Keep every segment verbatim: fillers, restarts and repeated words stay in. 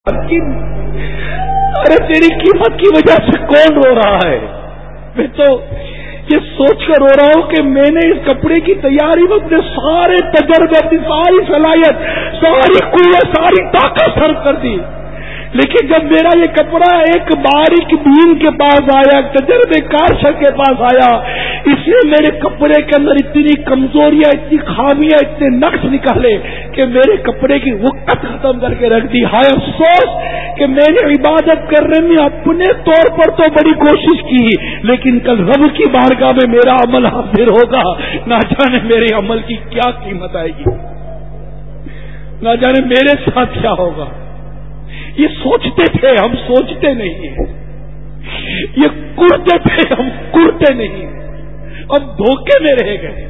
ارے تیری قیمت کی وجہ سے کون رو رہا ہے؟ میں تو یہ سوچ کر رو رہا ہوں کہ میں نے اس کپڑے کی تیاری میں اپنے سارے تجربے، اپنی ساری صلاحیت، ساری قوت، ساری طاقت صرف کر دی، لیکن جب میرا یہ کپڑا ایک باریک بین کے پاس آیا، تجربے کار شخص کے پاس آیا، اس نے میرے کپڑے کے اندر اتنی کمزوریاں، اتنی خامیاں، اتنے نقص نکالے کہ میرے کپڑے کی وقت ختم کر کے رکھ دی۔ ہائے افسوس کہ میں نے عبادت کرنے میں اپنے طور پر تو بڑی کوشش کی، لیکن کل رب کی بارگاہ میں میرا عمل حاضر ہوگا، نہ جانے میرے عمل کی کیا قیمت آئے گی، نہ جانے میرے ساتھ کیا ہوگا۔ یہ سوچتے تھے، ہم سوچتے نہیں ہیں، یہ کرتے تھے، ہم کرتے نہیں ہیں، اب دھوکے میں رہ گئے،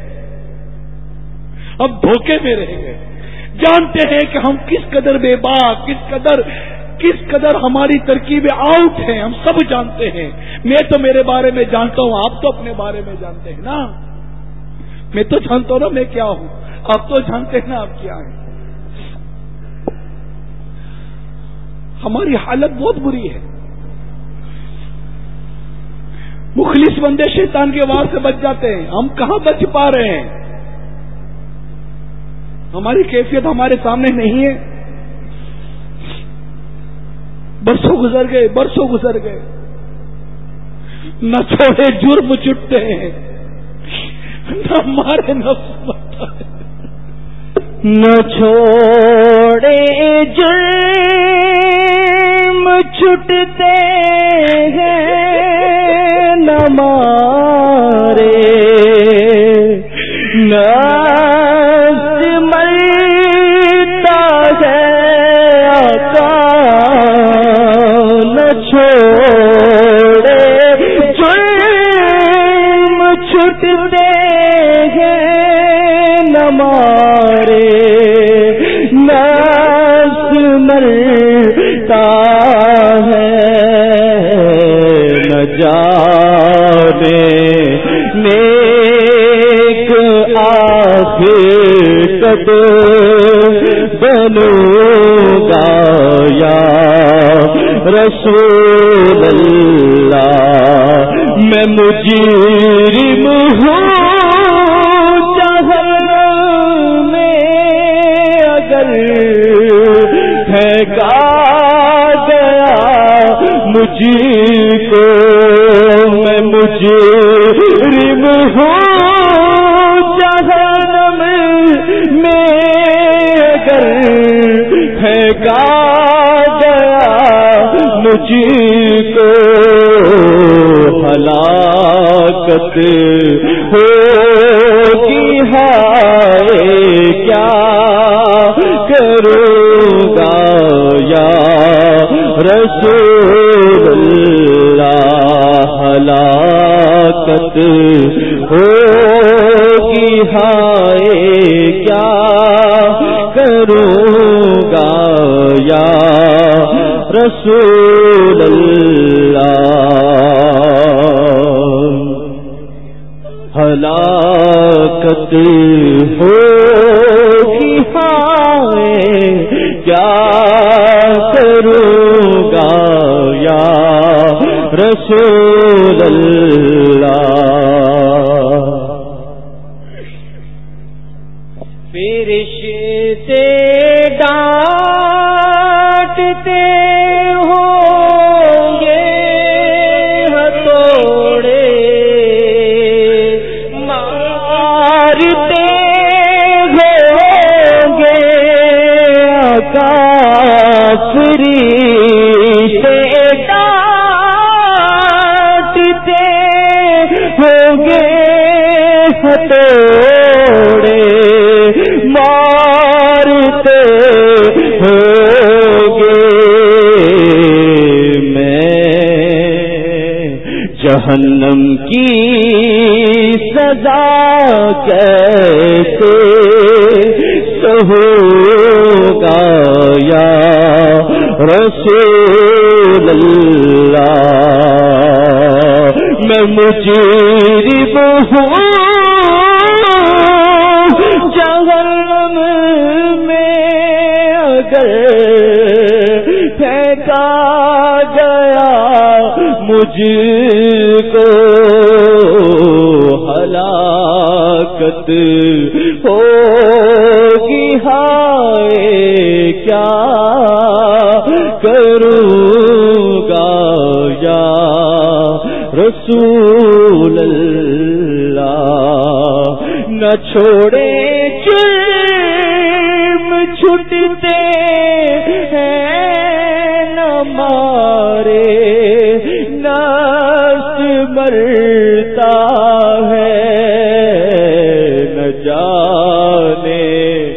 اب دھوکے میں رہ گئے۔ جانتے ہیں کہ ہم کس قدر بے باک، کس قدر کس قدر ہماری ترکیبیں آؤٹ ہیں، ہم سب جانتے ہیں۔ میں تو میرے بارے میں جانتا ہوں، آپ تو اپنے بارے میں جانتے ہیں نا، میں تو جانتا ہوں نا میں کیا ہوں، آپ تو جانتے ہیں نا آپ کیا ہیں۔ ہماری حالت بہت بری ہے۔ مخلص بندے شیطان کے وار سے بچ جاتے ہیں، ہم کہاں بچ پا رہے ہیں؟ ہماری کیفیت ہمارے سامنے نہیں ہے۔ برسوں گزر گئے، برسوں گزر گئے، نہ چھوڑے جرم چھٹتے ہیں، نہ مارے نفس مرتا ہے، نہ چھوڑے جرم چھٹتے ہیں، نہ مارے نفس مرتا ہے آقا، نہ چھوڑے جرم چھٹتے ہیں، نہ مارے نفس مرتا ہے، نہ جانے نیک آخر کب بنوں گا یا رسول اللہ، میں مجرم ہوں جہنم میں اگر پھینکا گیا مجھ کو، میں مجرم ہوں جہنم میں اگر پھینکا گیا مجھ کو، ہلاکت ہوگی ہائے کیا کروں گا یا رسول اللہ، ہلاکت ہوگی ہائے کیا کروں گا یا رسول اللہ، ہلاکت ہوگی ہائے کیا کروں گا یا رسول اللہ۔ فرشتے ڈانٹتے ہوں گے ہتھوڑے مارتے ہوں گے آقا، فرشتے ڈانٹتے ہوں گے ہتھوڑے مارتے ہوگے، میں جہنم کی سزا کیسے سہوں گا یا رسول اللہ، میں مجرم ہوں جہنم میں اگر بہکا گیا مجھ کو ہلاکت ہوگی ہائے کیا کروں گا یا رسول اللہ نہ چھوڑے جرم چھٹتے ہیں نہ مارے نفس مرتا ہے نہ جانے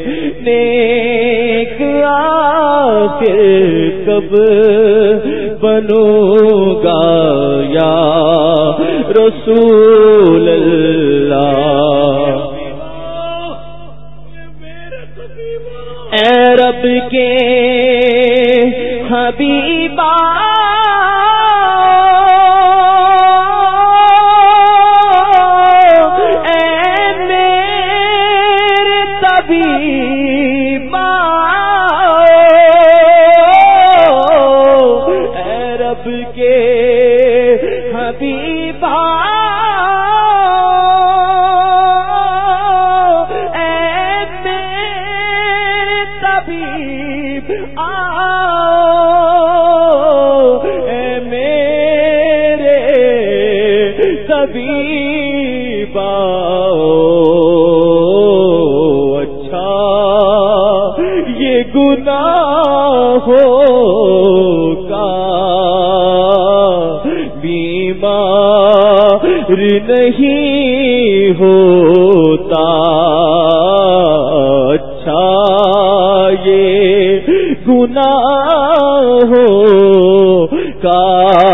نیک آخر کب بنوں گا یا رسول اللہ اے رب کے حبیبا اے میرے طبیبا اے رب کے حبیبا اچھا یہ گناہوں کا بیمار نہیں ہوتا اچھا یہ گناہوں کا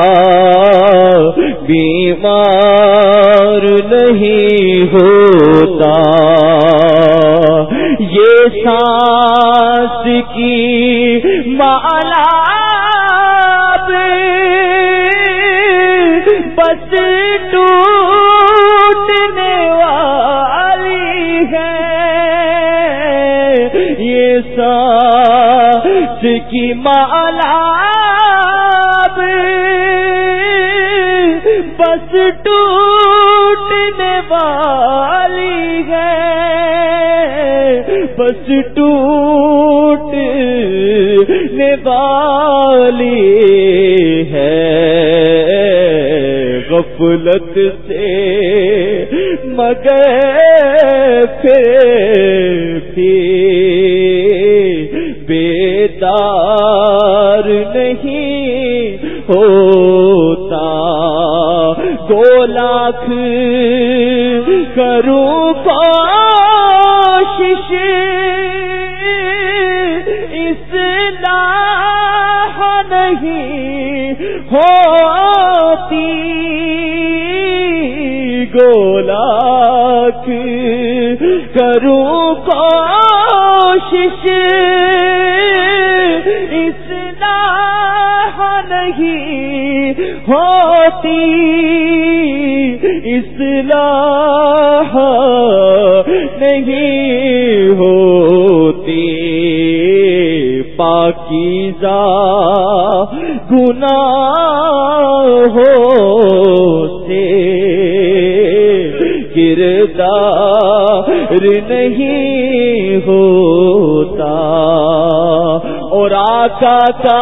بیمار نہیں ہوتا یہ سانس کی مالا بس ٹوٹنے والی ہے یہ سانس کی مالا بس ٹوٹنے والی ہے بس ٹوٹنے والی ہے غفلت سے مگر پھر بھی بیدار نہیں ہوتا دو لاکھ کروں کوشش اصلاح نہیں ہوتی دو لاکھ کروں کوشش اصلاح نہیں ہوتی اصلاح نہیں ہوتی پاکیزہ گناہوں سے کردار نہیں ہوتا اور آقا کا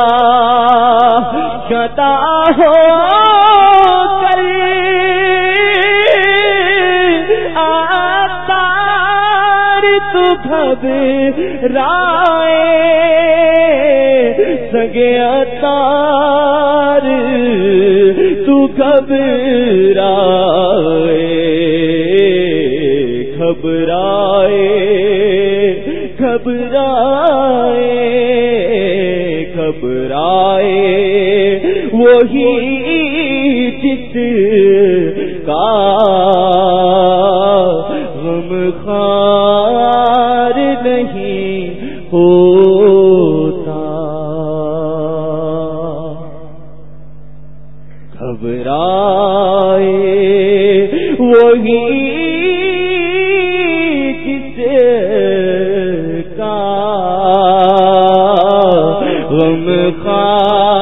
گدا ہو کر آتار تو گھبرائے سگے آتار تو گھبرائے گھبرائے گھبرائے گھبرائے وہی جس کا غم خار نہیں ہوتا گھبرائے وہی غم خار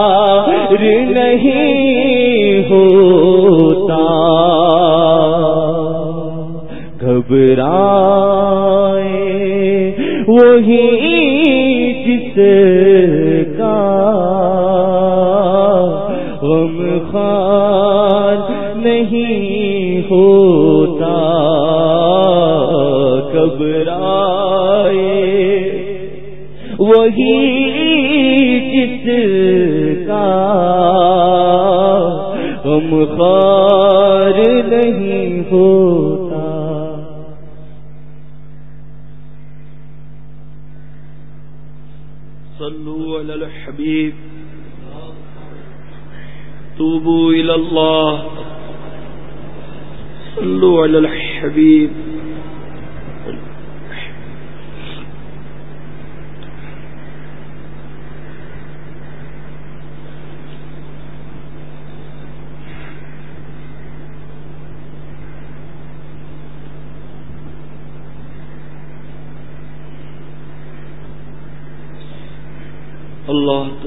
نہیں ہوتا گھبرائے وہی جس کا غم خوار نہیں ہوتا گھبرائے وہی جس کا غم خوار نہیں ہوتا. صلوا علی الحبیب توبوا الی اللہ صلوا علی الحبیب. اللہ تو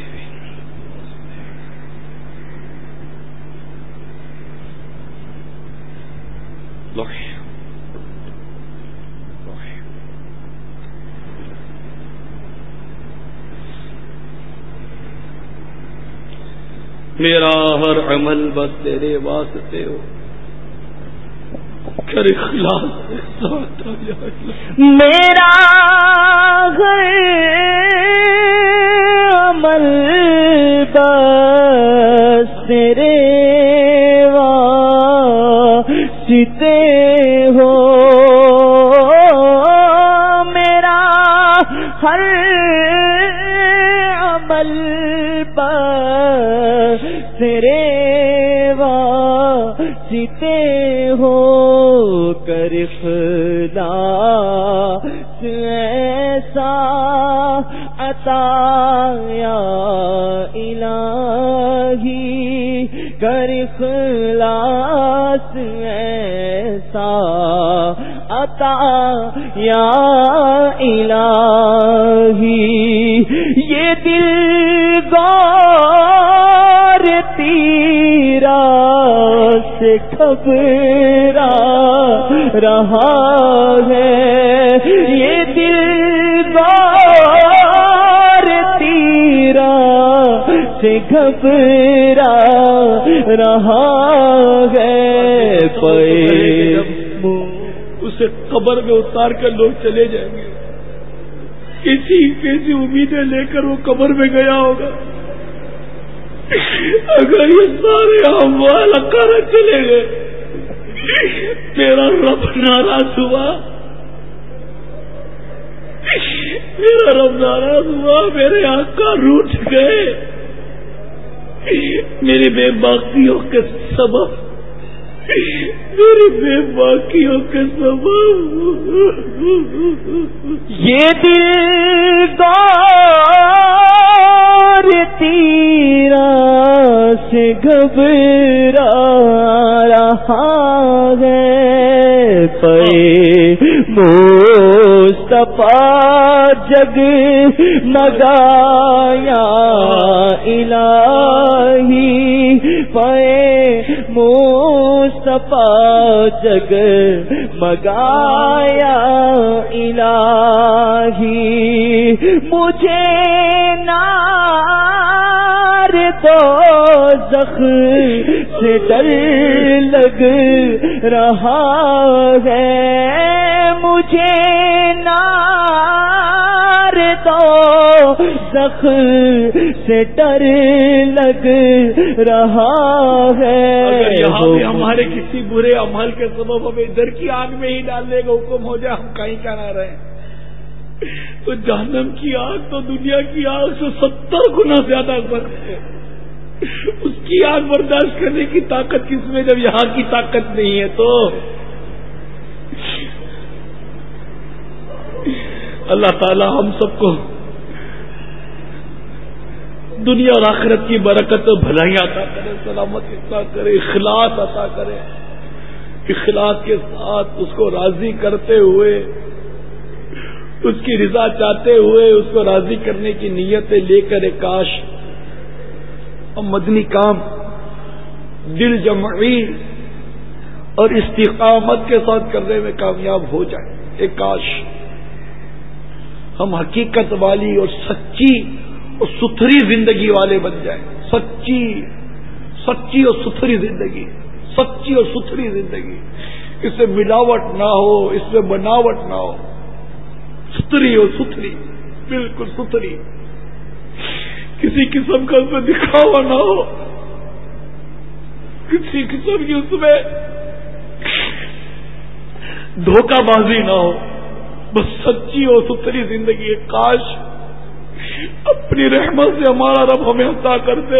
میرا ہر عمل بس تیرے واسطے ہو کر اخلاص کے ساتھ. میرا ہر عمل بس تیرے واسطے ہو میرا ہر عمل بس تیرے واسطے ہو کر اخلاص ایسا عطا یا الہی کر اخلاص ایسا عطا یا الہی. یہ دل گار تیرا سے گھبرا رہا ہے. یہ دل گار تیرا سے گھبرا رہا ہے. اسے قبر میں اتار کر لوگ چلے جائیں گے. کسی کیسی امیدیں لے کر وہ قبر میں گیا ہوگا. اگر یہ سارے اموال اکارا چلے گئے میرا رب ناراض ہوا میرا رب ناراض ہوا میرے آقا روٹھ گئے. میری بے باقیوں کے سبب میری بے باقیوں کے سبب یہ دل گار تیرا سے گھبرا رہا ہے. پے مصطفیٰ جگ مگایا الہی پے مصطفیٰ جگ مگایا الہی. مجھے نار دوزخ سے ڈر لگ رہا ہے. مجھے نار دوزخ سے ڈر لگ رہا ہے. اگر یہاں بھی ہمارے کسی برے عمل کے سبب ہمیں ادھر کی آگ میں ہی ڈالنے کا حکم ہو جائے ہم کہیں کیا نہ رہے تو جہنم کی آگ تو دنیا کی آگ سے ستر گنا زیادہ سخت ہے. اس کی آگ برداشت کرنے کی طاقت کس میں جب یہاں کی طاقت نہیں ہے. تو اللہ تعالی ہم سب کو دنیا اور آخرت کی برکت و بھلائی عطا کرے, سلامتی عطا کرے, اخلاص عطا کرے. اخلاص کے ساتھ اس کو راضی کرتے ہوئے اس کی رضا چاہتے ہوئے اس کو راضی کرنے کی نیتیں لے کر کاش ہم مدنی کام دل جمعی اور استقامت کے ساتھ کرنے میں کامیاب ہو جائے. ایک کاش ہم حقیقت والی اور سچی اور ستھری زندگی والے بن جائیں. سچی سچی اور ستھری زندگی, سچی اور ستھری زندگی, اس میں ملاوٹ نہ ہو, اس میں بناوٹ نہ ہو, ستھری اور ستھری, بالکل ستھری, کسی قسم کا اس میں دکھاوا نہ ہو, کسی قسم کی اس میں دھوکہ بازی نہ ہو, بس سچی اور ستھری زندگی. کاش اپنی رحمت سے ہمارا رب ہمیں عطا کر دے.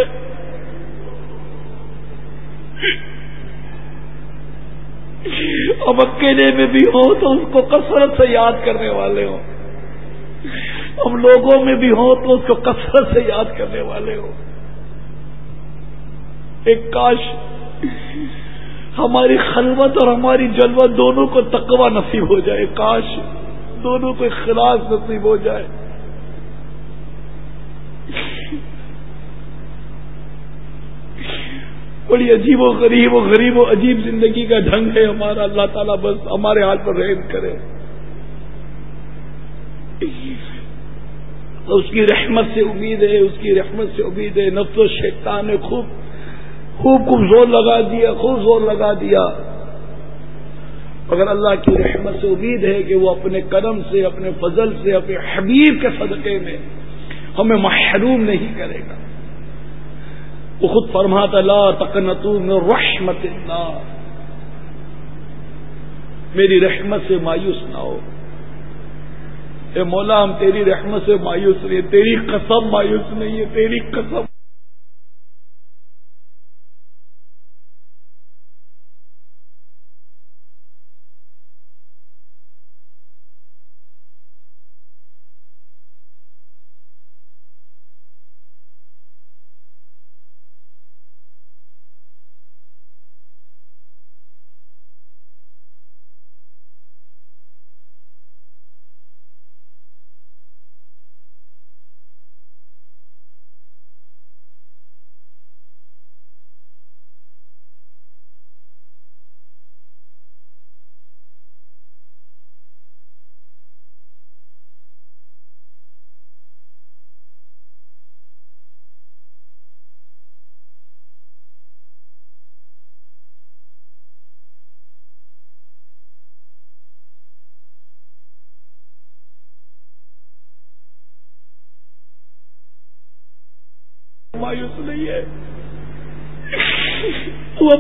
ہم اکیلے میں بھی ہوں تو اس کو کثرت سے یاد کرنے والے ہوں, ہم لوگوں میں بھی ہوں تو اس کو کثرت سے یاد کرنے والے ہوں. ایک کاش ہماری خلوت اور ہماری جلوت دونوں کو تقوی نصیب ہو جائے. کاش دونوں کو اخلاص نصیب ہو جائے. بڑی عجیب و غریب و غریب و عجیب زندگی کا ڈھنگ ہے ہمارا. اللہ تعالیٰ بس ہمارے حال پر رحم کرے. اس کی رحمت سے امید ہے, اس کی رحمت سے امید ہے. نفس و شیطان نے خوب خوب خوب زور لگا دیا, خوب زور لگا دیا, مگر اللہ کی رحمت سے امید ہے کہ وہ اپنے کرم سے, اپنے فضل سے, اپنے حبیب کے صدقے میں ہمیں محروم نہیں کرے گا. وہ خود فرماتا لا تقنطوا من رحمت اللہ, میری رحمت سے مایوس نہ ہو. اے مولا ہم تیری رحمت سے مایوس نہیں, تیری قسم مایوس نہیں ہے, تیری قسم. مایوس نہیں ہے وہ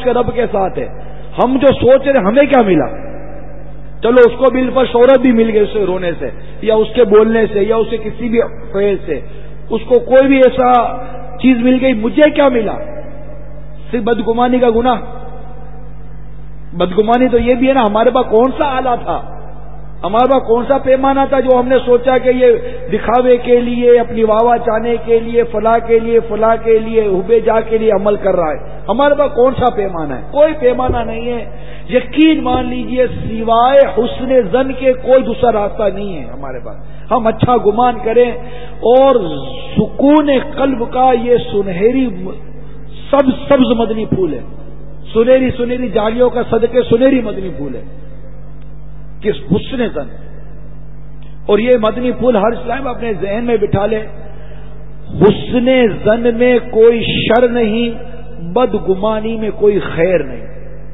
اس کے رب کے ساتھ ہے. ہم جو سوچ رہے ہمیں کیا ملا؟ چلو اس کو بل پر شہرت بھی مل گئی اس سے رونے سے یا اس کے بولنے سے یا اسے کسی بھی فیض سے اس کو کوئی بھی ایسا چیز مل گئی. مجھے کیا ملا؟ صرف بدگمانی کا گناہ. بدگمانی تو یہ بھی ہے نا ہمارے پاس کون سا آلہ تھا, ہمارے پاس کون سا پیمانہ تھا جو ہم نے سوچا کہ یہ دکھاوے کے لیے, اپنی واہ واہ چاہنے کے لیے, فلاں کے لیے فلاں کے لیے حبے جا کے لیے عمل کر رہا ہے. ہمارے پاس کون سا پیمانہ ہے؟ کوئی پیمانہ نہیں ہے. یقین مان لیجئے سوائے حسن ظن کے کوئی دوسرا راستہ نہیں ہے ہمارے پاس. ہم اچھا گمان کریں اور سکون قلب کا یہ سنہری سب سبز مدنی پھول ہے, سنہری سنہری جالیوں کا صدقے سنہری مدنی پھول ہے کہ حسن ظن. اور یہ مدنی پھول ہر اسلام اپنے ذہن میں بٹھا لے, حسن ظن میں کوئی شر نہیں, بدگمانی میں کوئی خیر نہیں.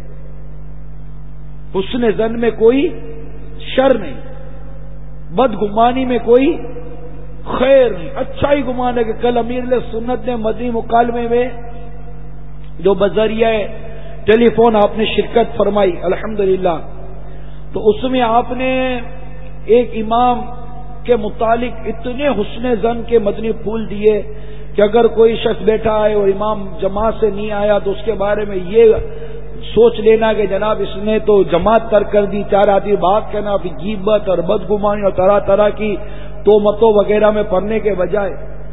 حسن ظن میں کوئی شر نہیں, بدگمانی میں کوئی خیر نہیں. اچھا ہی گمان ہے کہ کل امیر علیہ سنت نے مدنی مکالمے میں جو بذریعہ ٹیلی فون آپ نے شرکت فرمائی الحمدللہ, تو اس میں آپ نے ایک امام کے متعلق اتنے حسن ظن کے مدنی پھول دیے کہ اگر کوئی شخص بیٹھا ہے اور امام جماعت سے نہیں آیا تو اس کے بارے میں یہ سوچ لینا کہ جناب اس نے تو جماعت ترک کر دی, چار آدمی بات کرنا, پھر غیبت اور بدگمانی اور طرح طرح کی تہمتوں وغیرہ میں پڑنے کے بجائے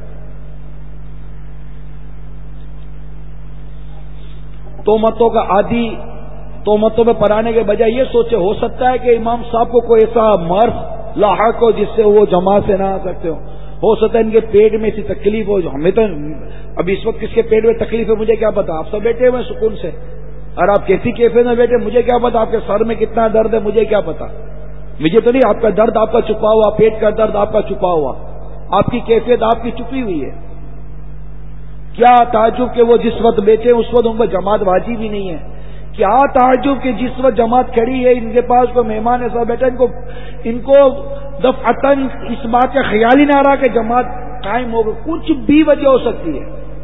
تہمتوں کا عادی تہمتوں میں پڑھانے کے بجائے یہ سوچے ہو سکتا ہے کہ امام صاحب کو کوئی ایسا مرض لاحق ہو جس سے وہ جماعت سے نہ آ سکتے ہو, ہو سکتا ہے ان کے پیٹ میں ایسی تکلیف ہو. ہمیں تو اب اس وقت کس کے پیٹ میں تکلیف ہے مجھے کیا پتا, آپ سب بیٹھے ہوئے سکون سے, اور آپ کیسی کیفیت میں بیٹھے مجھے کیا پتا, آپ کے سر میں کتنا درد ہے مجھے کیا پتا, مجھے تو نہیں. آپ کا درد آپ کا چھپا ہوا, پیٹ کا درد آپ کا چھپا ہوا, آپ کی کیفیت آپ کی چھپی ہوئی ہے. کیا تعجب کہ وہ جس وقت بیٹھے اس وقت ان پر جماعت واجب ہی نہیں ہے. کیا تعجب کہ جس وقت جماعت کھڑی ہے ان کے پاس کوئی مہمان ایسا بیٹھا ان کو ان کو دفعتاً اس بات کا خیال ہی نہ رہا کہ جماعت قائم ہوگی. کچھ بھی وجہ ہو سکتی ہے.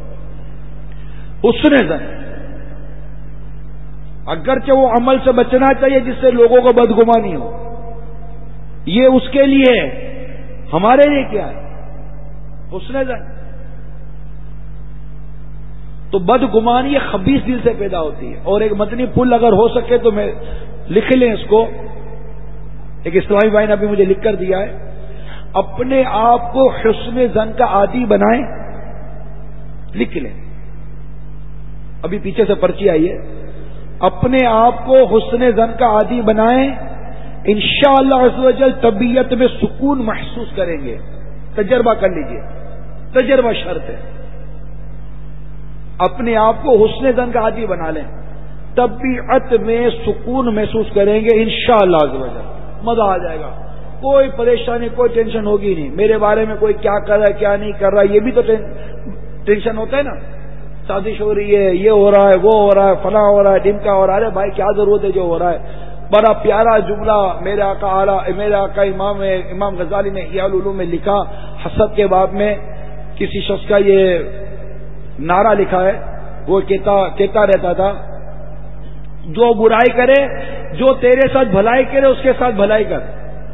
حسن ظن اگرچہ وہ عمل سے بچنا چاہیے جس سے لوگوں کو بدگمانی ہو, یہ اس کے لیے ہے, ہمارے لیے کیا ہے حسن ظن. تو بدگمانی خبیث دل سے پیدا ہوتی ہے. اور ایک مدنی پھول اگر ہو سکے تو میں لکھ لیں اس کو, ایک اسلامی بھائی نے ابھی مجھے لکھ کر دیا ہے, اپنے آپ کو حسن ظن کا عادی بنائیں. لکھ لیں, ابھی پیچھے سے پرچی آئی ہے. اپنے آپ کو حسن ظن کا عادی بنائیں, انشاءاللہ عز و جل طبیعت میں سکون محسوس کریں گے. تجربہ کر لیجئے, تجربہ شرط ہے. اپنے آپ کو حسن ظن کا عادی بنا لیں, طبیعت میں سکون محسوس کریں گے انشاءاللہ عز و جل. مزہ آ جائے گا, کوئی پریشانی کوئی ٹینشن ہوگی نہیں. میرے بارے میں کوئی کیا کر رہا ہے کیا نہیں کر رہا, یہ بھی تو ٹینشن ہوتا ہے نا. شادی ہو رہی ہے, یہ ہو رہا ہے, وہ ہو رہا ہے, فلاں ہو رہا ہے, ڈمکا ہو رہا ہے. ارے بھائی کیا ضرورت ہے جو ہو رہا ہے. بڑا پیارا جملہ میرے آقا اعلی میرے آقا امام امام غزالی نے احیاء العلوم میں لکھا, حسد کے باب میں کسی شخص کا یہ نعرہ لکھا ہے. وہ کہتا کہتا رہتا تھا, جو برائی کرے, جو تیرے ساتھ بھلائی کرے اس کے ساتھ بھلائی کر.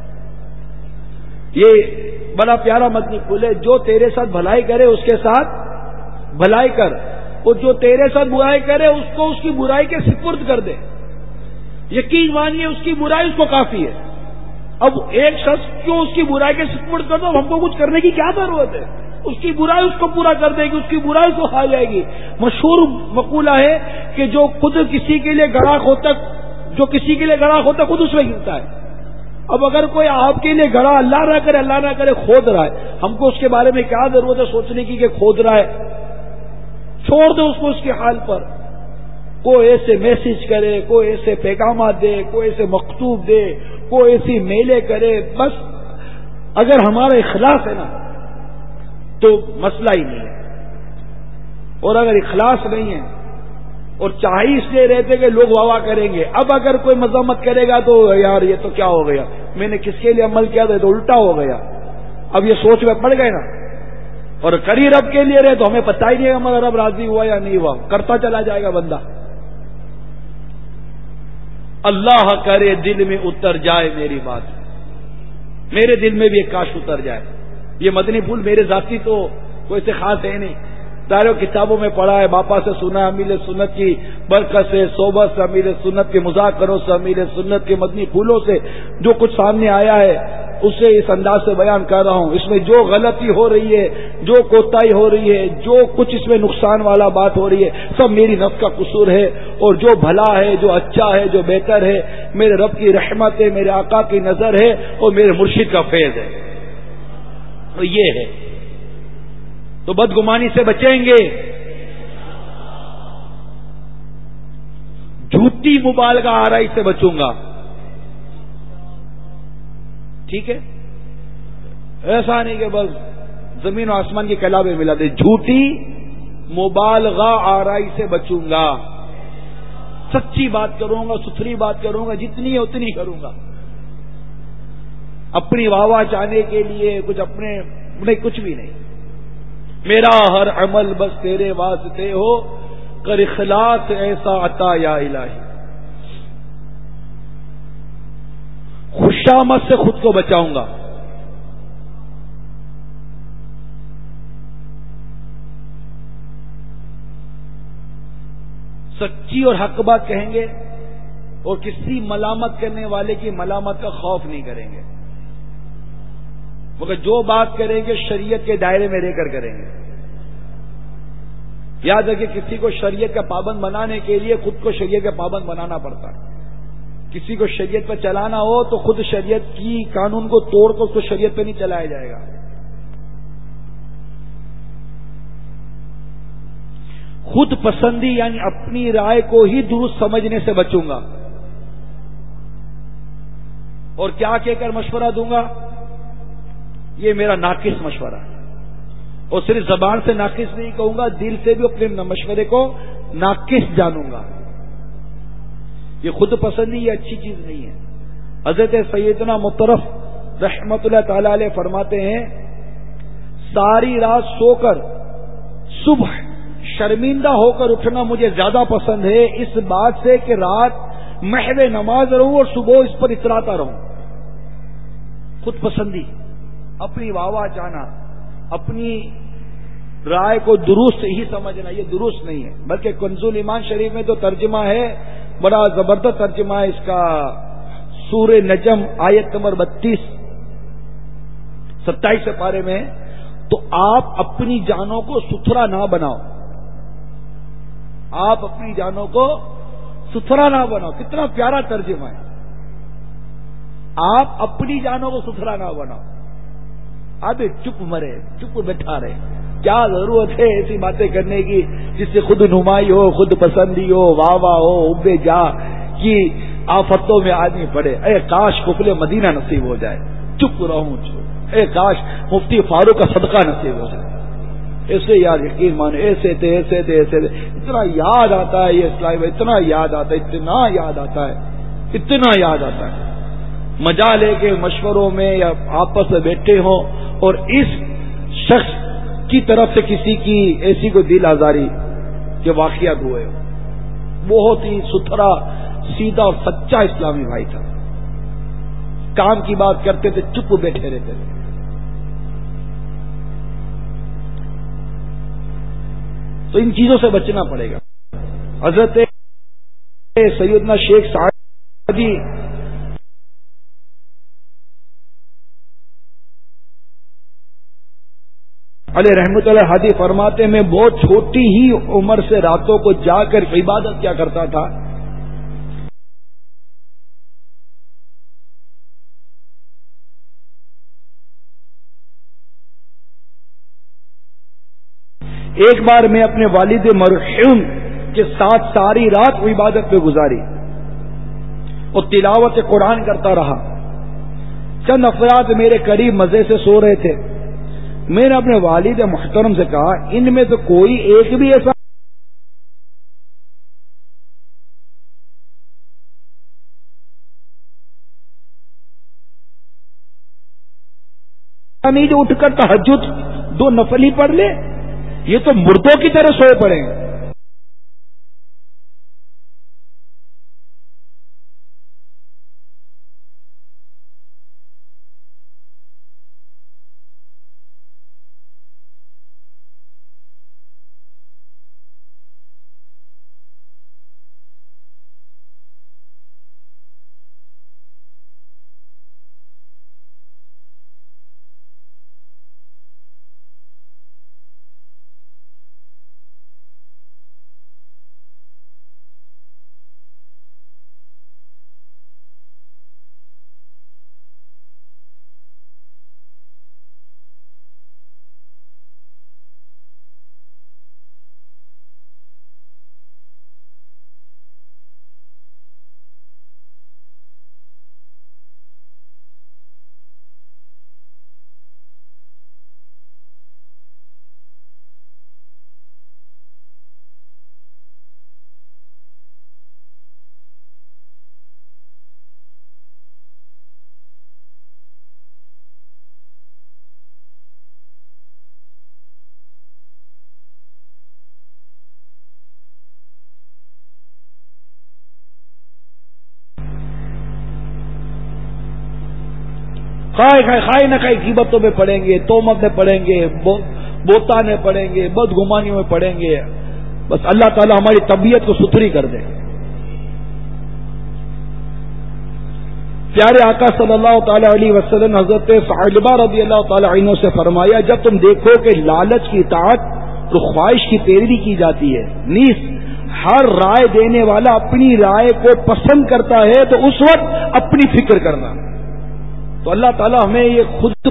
یہ بڑا پیارا مدنی پھول ہے. جو تیرے ساتھ بھلائی کرے اس کے ساتھ بھلائی کر, اور جو تیرے ساتھ برائی کرے اس کو اس کی برائی کے سپرد کر دے. یقین مانیے اس کی برائی اس کو کافی ہے. اب ایک شخص کیوں اس کی برائی کے سپرد کر دو, ہم کو کچھ کرنے کی کیا ضرورت ہے. اس کی برائی اس کو پورا کر دے گی, اس کی برائی اس کو کھا جائے گی. مشہور مقولہ ہے کہ جو خود کسی کے لیے گڑھا ہوتا جو کسی کے لیے گڑھا ہوتا خود اس میں گرتا ہے. اب اگر کوئی آپ کے لیے گڑھا اللہ نہ کرے اللہ نہ کرے کھود رہا ہے, ہم کو اس کے بارے میں کیا ضرورت ہے سوچنے کی کہ کھود رہا ہے. چھوڑ دو اس کو اس کے حال پر. کوئی ایسے میسج کرے, کوئی ایسے پیغامات دے, کوئی ایسے مکتوب دے, کوئی ایسی میلیں کرے, بس اگر ہمارا اخلاص ہے نا تو مسئلہ ہی نہیں ہے. اور اگر اخلاص نہیں ہے اور چاہے اس لیے رہتے کہ لوگ واہ واہ کریں گے, اب اگر کوئی مذمت کرے گا تو یار یہ تو کیا ہو گیا, میں نے کس کے لیے عمل کیا تھا تو الٹا ہو گیا. اب یہ سوچ میں پڑ گئے نا. اور کری رب کے لیے رہے تو ہمیں پتہ ہی نہیں ہے ہمارا رب راضی ہوا یا نہیں ہوا, کرتا چلا جائے گا بندہ. اللہ کرے دل میں اتر جائے میری بات، میرے دل میں بھی ایک کاش اتر جائے. یہ مدنی پھول میرے ذاتی تو کوئی سے خاص ہے نہیں، سارے کتابوں میں پڑھا ہے، باپا سے سنا ہے، امیل سنت کی برکت سے، صحبت سے، امیل سنت کے مذاکروں سے، امیل سنت کے مدنی پھولوں سے جو کچھ سامنے آیا ہے اسے اس انداز سے بیان کر رہا ہوں. اس میں جو غلطی ہو رہی ہے، جو کوتاہی ہو رہی ہے، جو کچھ اس میں نقصان والا بات ہو رہی ہے، سب میری نفس کا قصور ہے، اور جو بھلا ہے، جو اچھا ہے، جو بہتر ہے، میرے رب کی رحمت ہے، میرے آقا کی نظر ہے، اور میرے مرشد کا فیض ہے. تو یہ ہے، تو بدگمانی سے بچیں گے، جھوٹی مبالغہ آرائی سے بچوں گا. ٹھیک ہے، ایسا نہیں کہ بس زمین و آسمان کی کلابیں ملا دے. جھوٹی مبالغہ آرائی سے بچوں گا، سچی بات کروں گا، ستھری بات کروں گا، جتنی ہے اتنی کروں گا. اپنی واہ واہ چاہنے کے لیے کچھ اپنے نہیں، کچھ بھی نہیں. میرا ہر عمل بس تیرے واسطے ہو، کر اخلاص ایسا عطا یا الہی. خوشامد سے خود کو بچاؤں گا. سچی اور حق بات کہیں گے، اور کسی ملامت کرنے والے کی ملامت کا خوف نہیں کریں گے، مگر جو بات کریں گے شریعت کے دائرے میں رہ کر کریں گے. یاد رکھیں، کسی کو شریعت کا پابند بنانے کے لیے خود کو شریعت کا پابند بنانا پڑتا ہے. کسی کو شریعت پر چلانا ہو تو خود شریعت کی قانون کو توڑ کر اس کو شریعت پہ نہیں چلایا جائے گا. خود پسندی یعنی اپنی رائے کو ہی درست سمجھنے سے بچوں گا. اور کیا کہہ کر مشورہ دوں گا؟ یہ میرا ناقص مشورہ ہے، اور صرف زبان سے ناقص نہیں کہوں گا، دل سے بھی اپنے مشورے کو ناقص جانوں گا. یہ خود پسندی یہ اچھی چیز نہیں ہے. حضرت سیدنا مطرف رحمت اللہ تعالی علیہ فرماتے ہیں، ساری رات سو کر صبح شرمندہ ہو کر اٹھنا مجھے زیادہ پسند ہے اس بات سے کہ رات محو نماز رہوں اور صبح اس پر اتراتا رہوں. خود پسندی، اپنی واہ واہ جانا، اپنی رائے کو درست ہی سمجھنا، یہ درست نہیں ہے. بلکہ کنزُل ایمان شریف میں تو ترجمہ ہے، بڑا زبردست ترجمہ ہے اس کا، سورہ نجم آیت نمبر بتیس ستائیس پارے میں. تو آپ اپنی جانوں کو ستھرا نہ بناؤ، آپ اپنی جانوں کو ستھرا نہ بناؤ. کتنا پیارا ترجمہ ہے. آپ اپنی جانوں کو ستھرا نہ بناؤ. اب چپ مرے، چپ بیٹھا رہے. کیا ضرورت ہے ایسی باتیں کرنے کی جس سے خود نمائی ہو، خود پسندی ہو، واہ واہ ہو، ابے جا کی آفتوں میں آدمی پڑے. اے کاش قفل مدینہ نصیب ہو جائے. چپ رہوں چپ. اے کاش مفتی فاروق کا صدقہ نصیب ہو جائے. ایسے یار یقین مانے، ایسے تھے ایسے تھے ایسے تھے. اتنا یاد آتا ہے یہ اسلام، اتنا یاد آتا ہے، اتنا یاد آتا ہے، اتنا یاد آتا ہے. مجا لے کے مشوروں میں یا آپس میں بیٹھے ہوں اور اس شخص کی طرف سے کسی کی ایسی کوئی دل آزاری کے واقعات ہوئے. بہت ہی ستھرا سیدھا اور سچا اسلامی بھائی تھا. کام کی بات کرتے تھے، چپ بیٹھے رہتے تھے. تو ان چیزوں سے بچنا پڑے گا. حضرت سیدنا شیخ سعدی علیہ رحمت اللہ ہادی فرماتے میں بہت چھوٹی ہی عمر سے راتوں کو جا کر عبادت کیا کرتا تھا. ایک بار میں اپنے والد مرحوم کے ساتھ ساری رات عبادت میں گزاری اور تلاوت قرآن کرتا رہا. چند افراد میرے قریب مزے سے سو رہے تھے. میں نے اپنے والد محترم سے کہا، ان میں تو کوئی ایک بھی ایسا نہیں جو اٹھ کر تہجد دو نفل ہی پڑھ لے. یہ تو مردوں کی طرح سوئے پڑے ہیں. خائے خائے خائے نہ خائے غیبتوں میں پڑیں گے، تہمت میں پڑیں گے، بہتان میں پڑیں گے، بدگمانیوں میں پڑیں گے. بس اللہ تعالی ہماری طبیعت کو ستھری کر دے. پیارے آقا صلی اللہ تعالی علیہ وسلم حضرت ثعلبہ رضی اللہ تعالی عنہ سے فرمایا، جب تم دیکھو کہ لالچ کی اطاعت تو خواہش کی پیروی کی جاتی ہے، نیز ہر رائے دینے والا اپنی رائے کو پسند کرتا ہے، تو اس وقت اپنی فکر کرنا. تو اللہ تعالی ہمیں یہ خود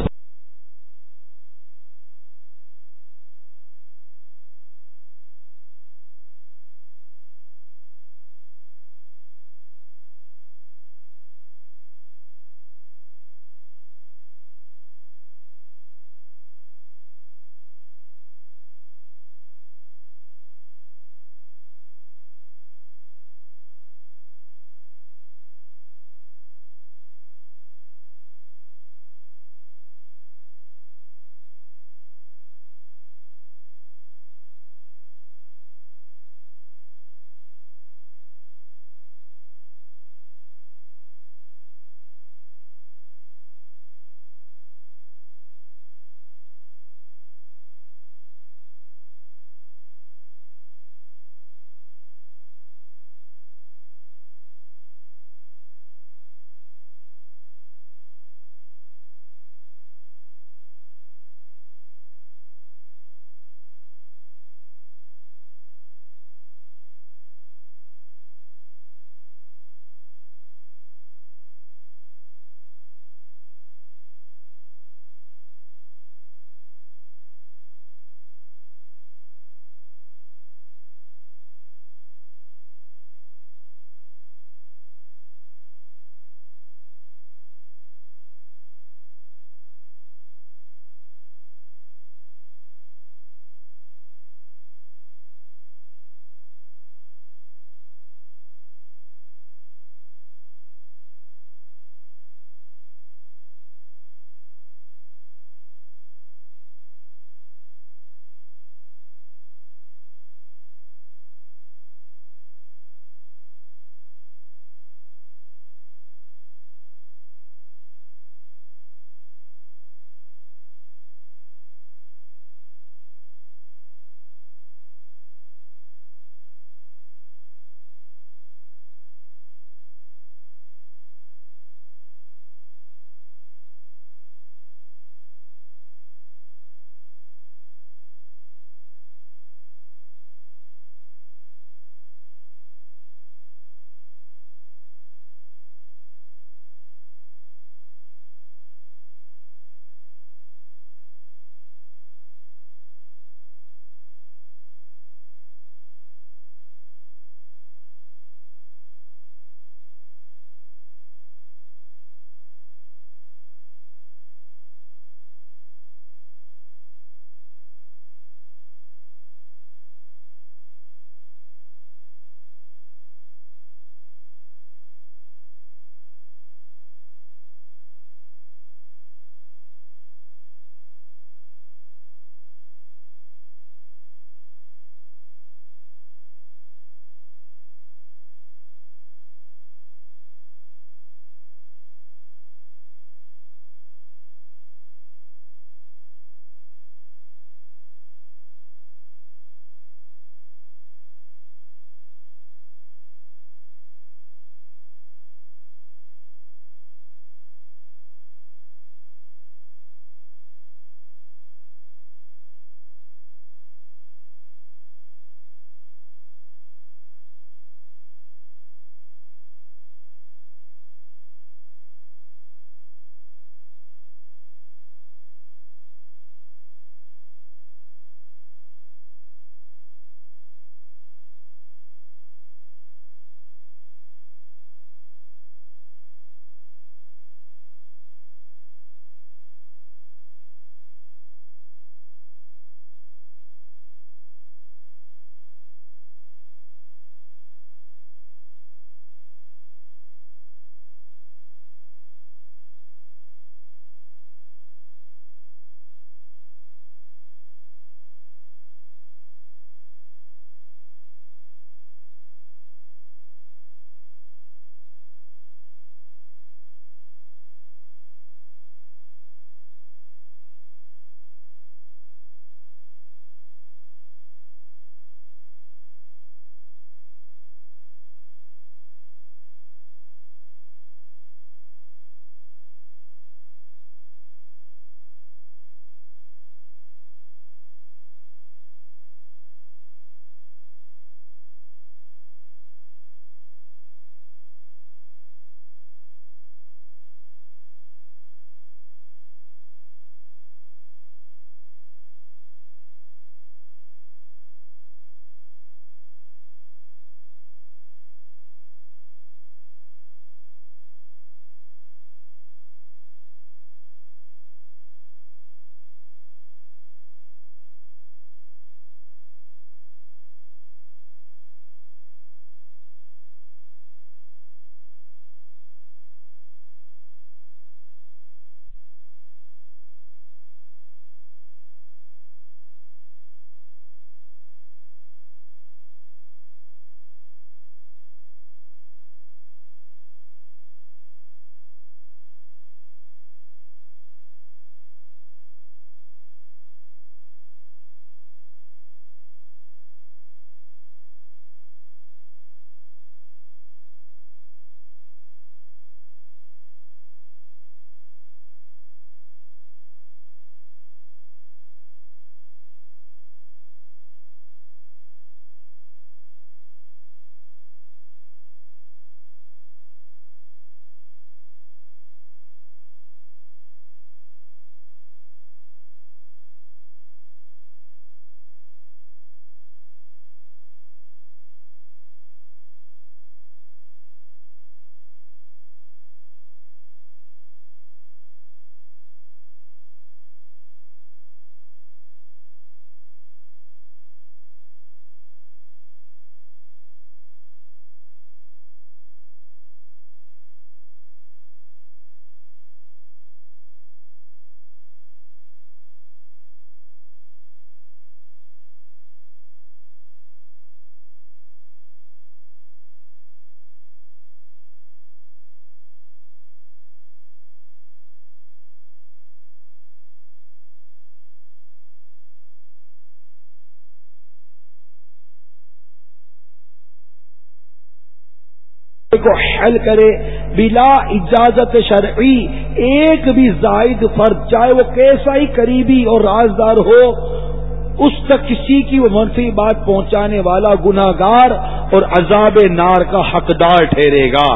کو حل کرے بلا اجازت شرعی ایک بھی زائد فرد چاہے وہ کیسا ہی قریبی اور رازدار ہو اس تک کسی کی وہ منفی بات پہنچانے والا گناہگار اور عذاب نار کا حقدار ٹھہرے گا۔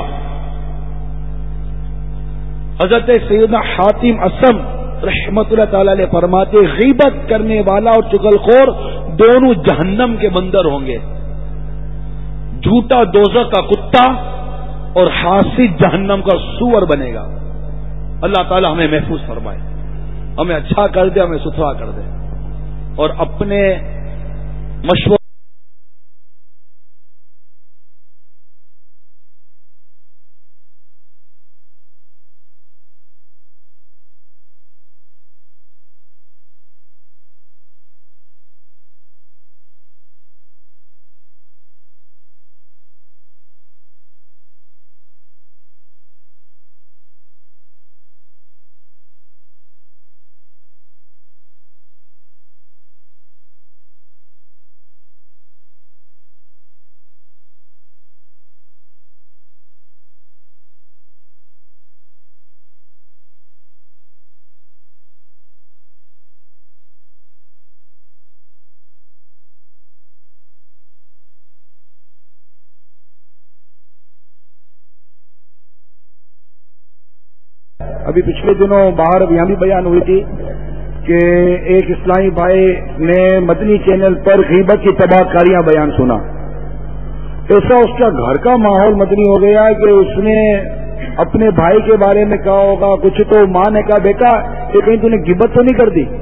حضرت سیدنا حاتم اسم رحمت اللہ تعالی علیہ فرماتے غیبت کرنے والا اور چغلخور دونوں جہنم کے بندر ہوں گے، جھوٹا دوزخ کا کتا اور حاسد جہنم کا سور بنے گا۔ اللہ تعالی ہمیں محفوظ فرمائے، ہمیں اچھا کر دے، ہمیں ستھرا کر دے، اور اپنے مشورے ابھی پچھلے دنوں باہر یہاں بھی بیان ہوئی تھی کہ ایک اسلامی بھائی نے مدنی چینل پر غیبت کی تباہ کاریاں بیان سنا، ایسا اس کا گھر کا ماحول مدنی ہو گیا کہ اس نے اپنے بھائی کے بارے میں کہا ہوگا کچھ، تو ماں نے کہا بیٹا یہ کہیں تو نے غیبت تو نہیں کر دی؟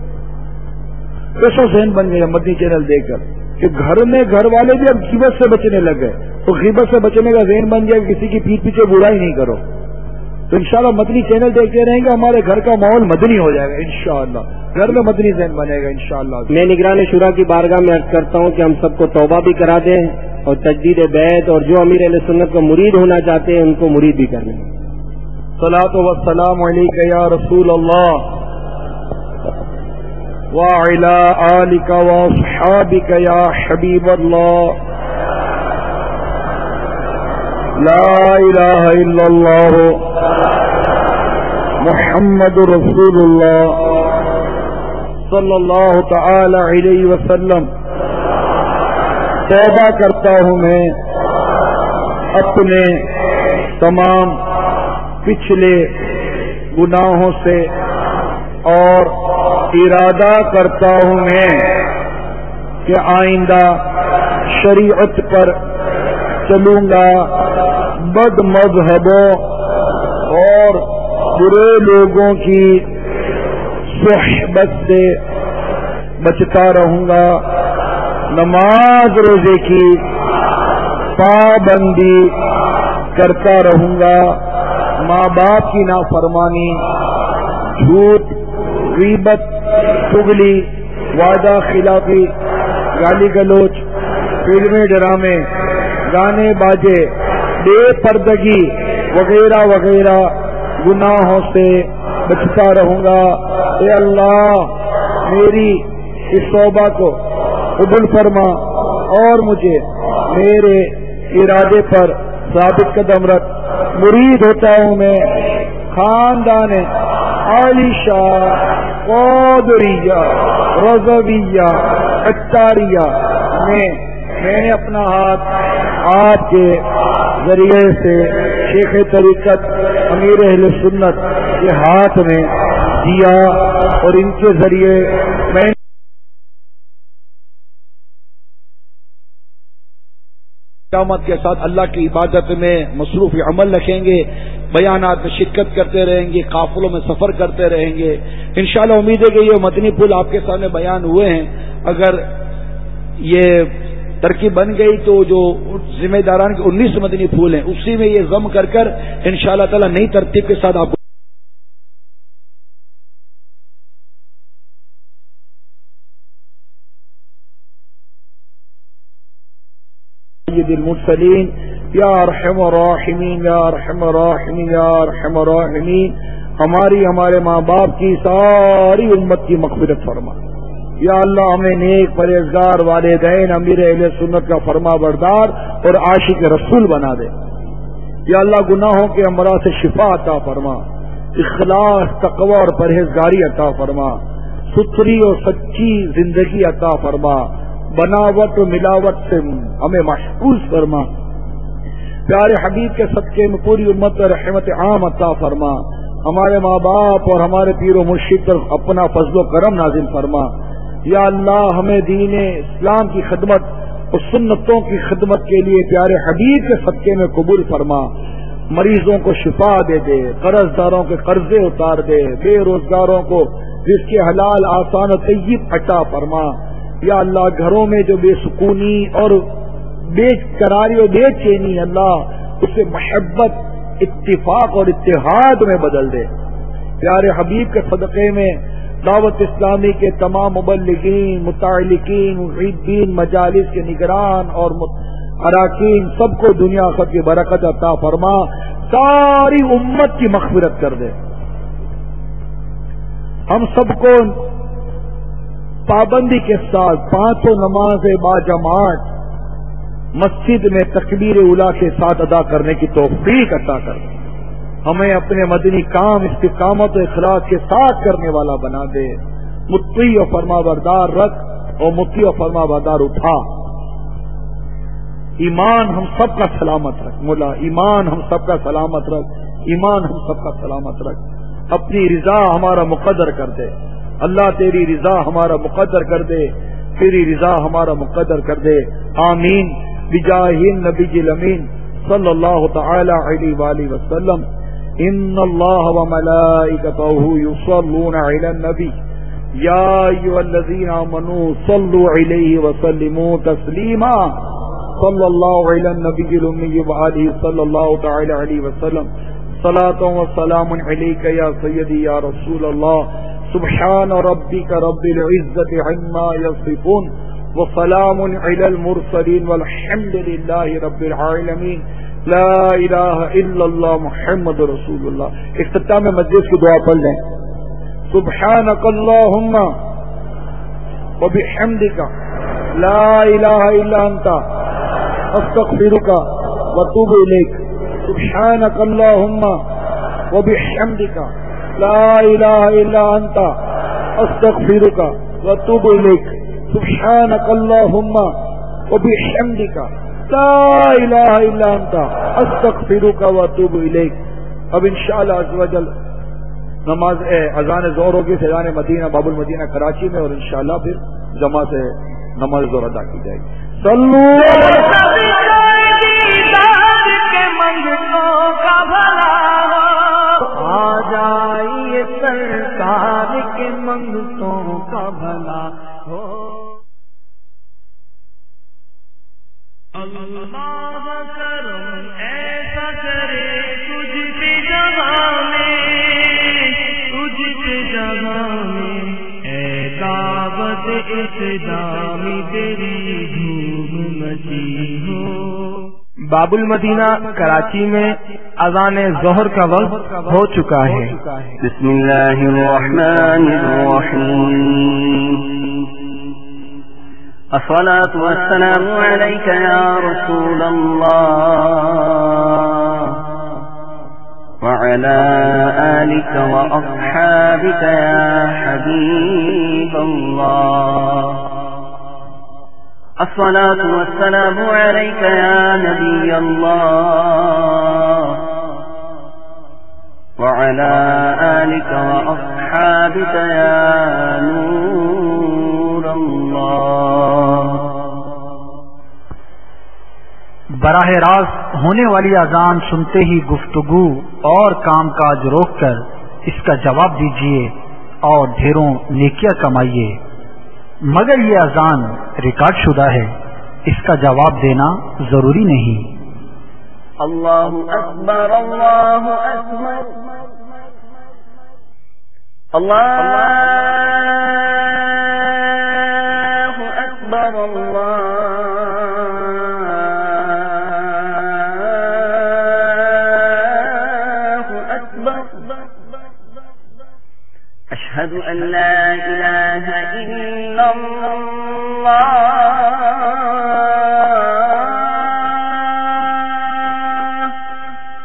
ایسا ذہن بن گیا مدنی چینل دیکھ کر کہ گھر میں گھر والے بھی اب غیبت سے بچنے لگ گئے، تو غیبت سے بچنے کا ذہن بن گیا کہ کسی کی پیٹھ پیچھے برائی نہیں کرو۔ تو انشاءاللہ مدنی چینل دیکھتے رہیں گے، ہمارے گھر کا ماحول مدنی ہو جائے گا انشاءاللہ، گھر میں مدنی ذہن بنے گا انشاءاللہ۔ میں نگران شورا کی بارگاہ میں عرض کرتا ہوں کہ ہم سب کو توبہ بھی کرا دیں اور تجدید بیعت، اور جو امیر اہل سنت کو مرید ہونا چاہتے ہیں ان کو مرید بھی کریں۔ صلاۃ والسلام علیک یا رسول اللہ وعلی آلک واصحابک یا حبیب اللہ، لا الہ الا اللہ محمد رسول اللہ صلی اللہ تعالی علیہ وسلم۔ توبہ کرتا ہوں میں اپنے تمام پچھلے گناہوں سے، اور ارادہ کرتا ہوں میں کہ آئندہ شریعت پر چلوں گا، بد مذہبوں اور برے لوگوں کی صحبت سے بچتا رہوں گا، نماز روزے کی پابندی کرتا رہوں گا، ماں باپ کی نافرمانی، جھوٹ، غیبت، چغلی، وعدہ خلافی، گالی گلوچ، فلمیں ڈرامے، گانے باجے، بے پردگی وغیرہ وغیرہ گناہوں سے بچتا رہوں گا۔ اے اللہ میری اس توبہ کو قبول فرما اور مجھے میرے ارادے پر ثابت قدم رکھ۔ مرید ہوتا ہوں میں خاندان عالی شاہ قادریہ رضویہ اتاریہ میں میں نے اپنا ہاتھ آپ کے ذریعے سے شیخ طریقت امیر اہل سنت کے ہاتھ میں دیا، اور ان کے ذریعے میں قیامت کے ساتھ اللہ کی عبادت میں مصروف عمل رکھیں گے، بیانات میں شرکت کرتے رہیں گے، قافلوں میں سفر کرتے رہیں گے انشاءاللہ۔ امید ہے کہ یہ مدنی پھول آپ کے سامنے بیان ہوئے ہیں، اگر یہ ترکیب بن گئی تو جو ذمہ داران کے انیس مدنی پھول ہیں اسی میں یہ ضم کر کر انشاءاللہ تعالی نئی ترتیب کے ساتھ آپ کو سید المرسلین یا ارحم الراحمین یا ارحم الراحمین یا ارحم الراحمین، ہماری ہمارے ماں باپ کی ساری امت کی مغفرت فرما۔ یا اللہ ہمیں نیک پرہیزگار والدین امیر اہل سنت کا فرما بردار اور عاشق رسول بنا دے۔ یا اللہ گناہوں کے امراض سے شفا عطا فرما، اخلاص، تقوی اور پرہیزگاری عطا فرما، ستھری اور سچی زندگی عطا فرما، بناوٹ و ملاوٹ سے ہمیں محفوظ فرما، پیارے حبیب کے صدقے میں پوری امت پر رحمت عام عطا فرما، ہمارے ماں باپ اور ہمارے پیر و مرشد پر اپنا فضل و کرم نازل فرما۔ یا اللہ ہمیں دین اسلام کی خدمت اور سنتوں کی خدمت کے لیے پیارے حبیب کے صدقے میں قبول فرما، مریضوں کو شفا دے دے، قرض داروں کے قرضے اتار دے، بے روزگاروں کو جس کے حلال آسان و طیب عطا فرما۔ یا اللہ گھروں میں جو بے سکونی اور بے قراری اور بے چینی اللہ اسے محبت، اتفاق اور اتحاد میں بدل دے۔ پیارے حبیب کے صدقے میں دعوت اسلامی کے تمام مبلغین، متعلقین، محبین، مجالس کے نگران اور اراکین سب کو دنیا آخرت کی برکت عطا فرما، ساری امت کی مغفرت کر دے۔ ہم سب کو پابندی کے ساتھ پانچوں نمازیں با جماعت مسجد میں تکبیر اولیٰ کے ساتھ ادا کرنے کی توفیق عطا کر دے۔ ہمیں اپنے مدنی کام استقامت و اخلاص کے ساتھ کرنے والا بنا دے، مطیع و فرما بردار رکھ اور مطیع و فرما بردار اٹھا۔ ایمان ہم سب کا سلامت رکھ مولا، ایمان ہم سب کا سلامت رکھ، ایمان ہم سب کا سلامت رکھ۔ اپنی رضا ہمارا مقدر کر دے اللہ، تیری رضا ہمارا مقدر کر دے، تیری رضا ہمارا مقدر کر دے، آمین بجاہ النبی الامین صلی اللہ تعالی علیہ وآلہ وسلم۔ ان اللہ وملائکتہ یصلون علی النبی یا ایھا الذین آمنوا صلوا علیہ وسلموا تسلیما صلی اللہ علی النبی الامی وآلہ صلی اللہ تعالی علیہ وسلم۔ صلاۃ و سلام علیک یا سیدی یا رسول اللہ، سبحان ربک رب العزۃ عما یصفون وسلام علی المرسلین والحمد للہ رب العالمین، لا الہ الا اللہ محمد رسول اللہ۔ اختتام مجلس کی دعا پڑھ لیں۔ سبحانک اللہم وبحمدک لا الہ الا انت استغفرک واتوب الیک۔ سبحانک اللہم وبحمدک لا الہ الا انت استغفرک واتوب الیک۔ سبحانک اللہم وبحمدک لا الہ الا انت استغفرک واتوب الیک۔ اب انشاءاللہ عز و جل نماز اذان ظہر ہوگی فیضان مدینہ باب المدینہ کراچی میں، اور انشاءاللہ پھر جمع سے نماز ظہر ادا کی جائے گی۔ صلو آ جائیے سرکار کے منگتوں کا بھلا ہو۔ اللہ کرم ایسا کرے تجھ پہ جگہ میں، تجھ پہ جگہ میں اے دعوت اسلامی تیری دھوم مچی ہو۔ باب المدینہ کراچی میں اذان ظہر کا وقت ہو چکا ہے۔ بسم اللہ الرحمن الرحیم، الصلاة والسلام عليك يا رسول الله وعلى آلك وأصحابك يا حبيب الله، الصلاة والسلام عليك يا نبي الله وعلى آلك وأصحابك يا نور الله۔ براہ راست ہونے والی اذان سنتے ہی گفتگو اور کام کاج روک کر اس کا جواب دیجیے اور ڈھیروں نیکیاں کمائیے، مگر یہ اذان ریکارڈ شدہ ہے، اس کا جواب دینا ضروری نہیں۔ اللہ اکبر اللہ اکبر اللہ اکبر اللہ اکبر، اشہد ان لا الہ الا اللہ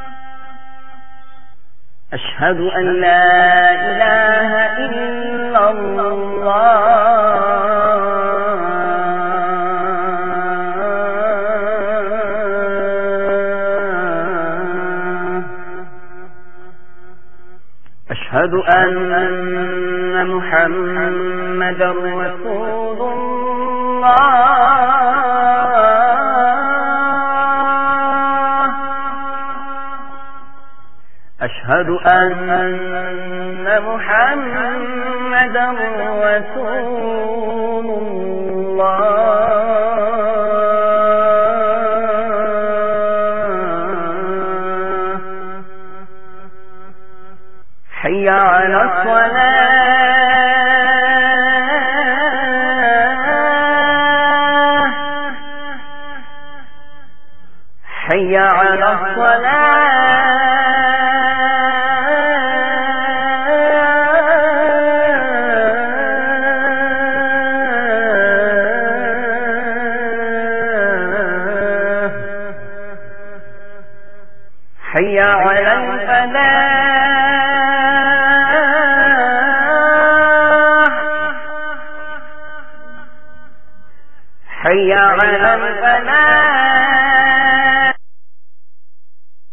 أشهد أن لا إله إلا الله أشهد أن محمدا رسول الله أشهد أن محمدا رسول الله حي على الصلاة حي على الصلاة حي على الفلاح حي على الفلاح